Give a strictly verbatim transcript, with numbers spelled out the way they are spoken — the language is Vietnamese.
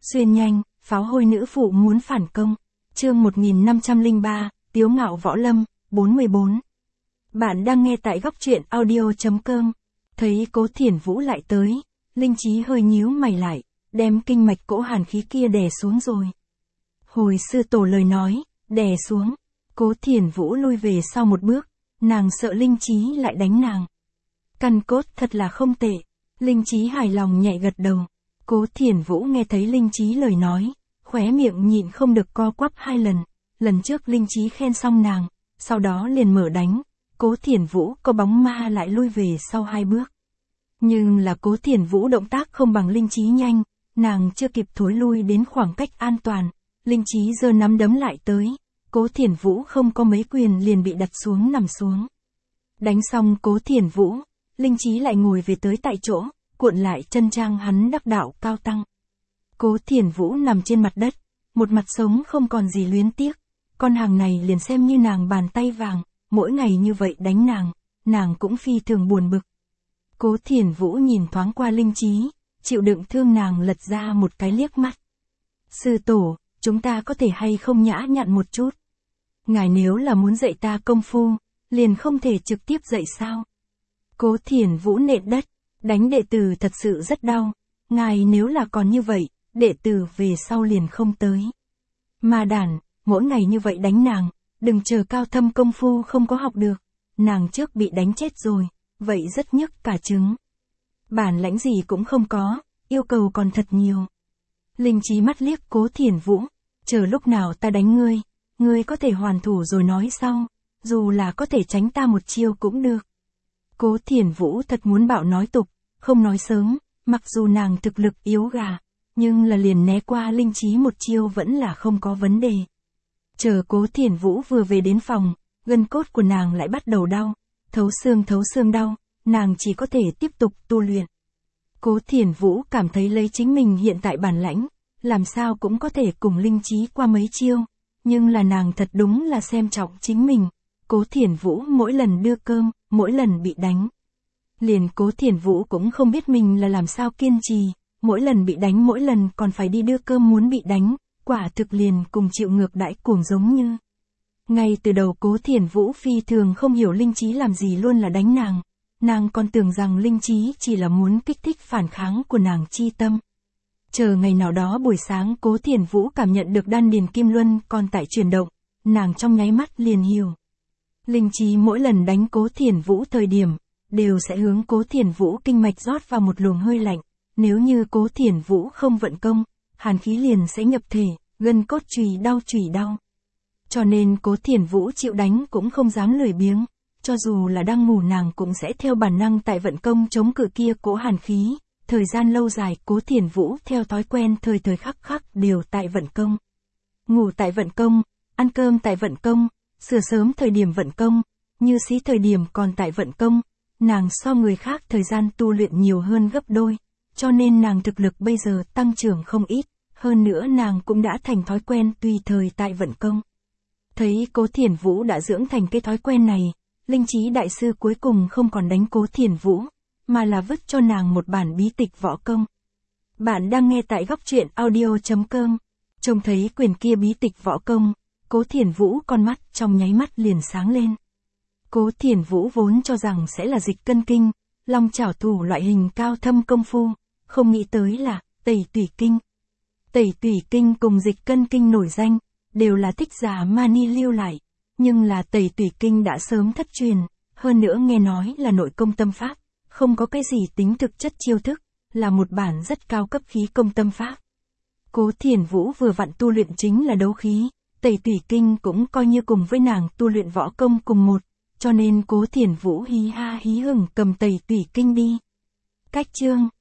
Xuyên nhanh, pháo hôi nữ phụ muốn phản công. Chương một nghìn năm trăm lẻ ba, Tiếu ngạo võ lâm, bốn mươi bốn. Bạn đang nghe tại góc truyện audio chấm com. Thấy Cố Thiển Vũ lại tới, Linh Chí hơi nhíu mày lại, đem kinh mạch cỗ hàn khí kia đè xuống rồi. Hồi sư tổ lời nói, đè xuống. Cố Thiển Vũ lui về sau một bước, nàng sợ Linh Chí lại đánh nàng. Căn cốt thật là không tệ. Linh Chí hài lòng nhẹ gật đầu. Cố Thiển Vũ nghe thấy Linh Chí lời nói, khóe miệng nhịn không được co quắp hai lần. Lần trước Linh Chí khen xong nàng, sau đó liền mở đánh. Cố Thiển Vũ có bóng ma lại lui về sau hai bước. Nhưng là Cố Thiển Vũ động tác không bằng Linh Chí nhanh, nàng chưa kịp thối lui đến khoảng cách an toàn. Linh Chí giơ nắm đấm lại tới. Cố Thiển Vũ không có mấy quyền liền bị đặt xuống nằm xuống. Đánh xong Cố Thiển Vũ, Linh Chí lại ngồi về tới tại chỗ, cuộn lại chân trang hắn đắc đạo cao tăng. Cố Thiển Vũ nằm trên mặt đất, một mặt sống không còn gì luyến tiếc. Con hàng này liền xem như nàng bàn tay vàng, mỗi ngày như vậy đánh nàng, nàng cũng phi thường buồn bực. Cố Thiển Vũ nhìn thoáng qua Linh Chí, chịu đựng thương nàng lật ra một cái liếc mắt. Sư tổ, chúng ta có thể hay không nhã nhặn một chút? Ngài nếu là muốn dạy ta công phu, liền không thể trực tiếp dạy sao? Cố Thiển Vũ nện đất, đánh đệ tử thật sự rất đau. Ngài nếu là còn như vậy, đệ tử về sau liền không tới. Ma đàn, mỗi ngày như vậy đánh nàng, đừng chờ cao thâm công phu không có học được. Nàng trước bị đánh chết rồi, vậy rất nhức cả trứng. Bản lãnh gì cũng không có, yêu cầu còn thật nhiều. Linh Chí mắt liếc Cố Thiển Vũ, chờ lúc nào ta đánh ngươi, ngươi có thể hoàn thủ rồi nói sau, dù là có thể tránh ta một chiêu cũng được. Cố Thiển Vũ thật muốn bạo nói tục, không nói sớm, mặc dù nàng thực lực yếu gà, nhưng là liền né qua Linh Chí một chiêu vẫn là không có vấn đề. Chờ Cố Thiển Vũ vừa về đến phòng, gân cốt của nàng lại bắt đầu đau, thấu xương thấu xương đau, nàng chỉ có thể tiếp tục tu luyện. Cố Thiển Vũ cảm thấy lấy chính mình hiện tại bản lãnh, làm sao cũng có thể cùng Linh Chí qua mấy chiêu, nhưng là nàng thật đúng là xem trọng chính mình. Cố Thiển Vũ mỗi lần đưa cơm, mỗi lần bị đánh. Liền Cố Thiển Vũ cũng không biết mình là làm sao kiên trì, mỗi lần bị đánh mỗi lần còn phải đi đưa cơm muốn bị đánh, quả thực liền cùng chịu ngược đãi cuồng giống như. Ngay từ đầu Cố Thiển Vũ phi thường không hiểu Linh Chí làm gì luôn là đánh nàng, nàng còn tưởng rằng Linh Chí chỉ là muốn kích thích phản kháng của nàng chi tâm. Chờ ngày nào đó buổi sáng Cố Thiển Vũ cảm nhận được đan điền kim luân còn tại chuyển động, nàng trong nháy mắt liền hiểu. Linh Chí mỗi lần đánh Cố Thiển Vũ thời điểm, đều sẽ hướng Cố Thiển Vũ kinh mạch rót vào một luồng hơi lạnh, nếu như Cố Thiển Vũ không vận công, hàn khí liền sẽ nhập thể, gân cốt chùy đau chùy đau. Cho nên Cố Thiển Vũ chịu đánh cũng không dám lười biếng, cho dù là đang ngủ nàng cũng sẽ theo bản năng tại vận công chống cự kia cỗ hàn khí. Thời gian lâu dài Cố Thiển Vũ theo thói quen thời thời khắc khắc đều tại vận công. Ngủ tại vận công, ăn cơm tại vận công, sửa sớm thời điểm vận công, như xí thời điểm còn tại vận công, nàng so người khác thời gian tu luyện nhiều hơn gấp đôi, cho nên nàng thực lực bây giờ tăng trưởng không ít, hơn nữa nàng cũng đã thành thói quen tùy thời tại vận công. Thấy Cố Thiển Vũ đã dưỡng thành cái thói quen này, Linh Chí đại sư cuối cùng không còn đánh Cố Thiển Vũ, mà là vứt cho nàng một bản bí tịch võ công. Bạn đang nghe tại góc truyện audio chấm com. Trông thấy quyển kia bí tịch võ công, Cố Thiển Vũ con mắt trong nháy mắt liền sáng lên. Cố Thiển Vũ vốn cho rằng sẽ là dịch cân kinh, long chảo thủ loại hình cao thâm công phu, không nghĩ tới là tẩy tủy kinh. Tẩy tủy kinh cùng dịch cân kinh nổi danh, đều là Thích Giả Mani lưu lại, nhưng là tẩy tủy kinh đã sớm thất truyền, hơn nữa nghe nói là nội công tâm pháp, không có cái gì tính thực chất chiêu thức, là một bản rất cao cấp khí công tâm pháp. Cố Thiển Vũ vừa vặn tu luyện chính là đấu khí, tẩy tủy kinh cũng coi như cùng với nàng tu luyện võ công cùng một, cho nên Cố Thiển Vũ hí ha hí hửng cầm tẩy tủy kinh đi. Cách chương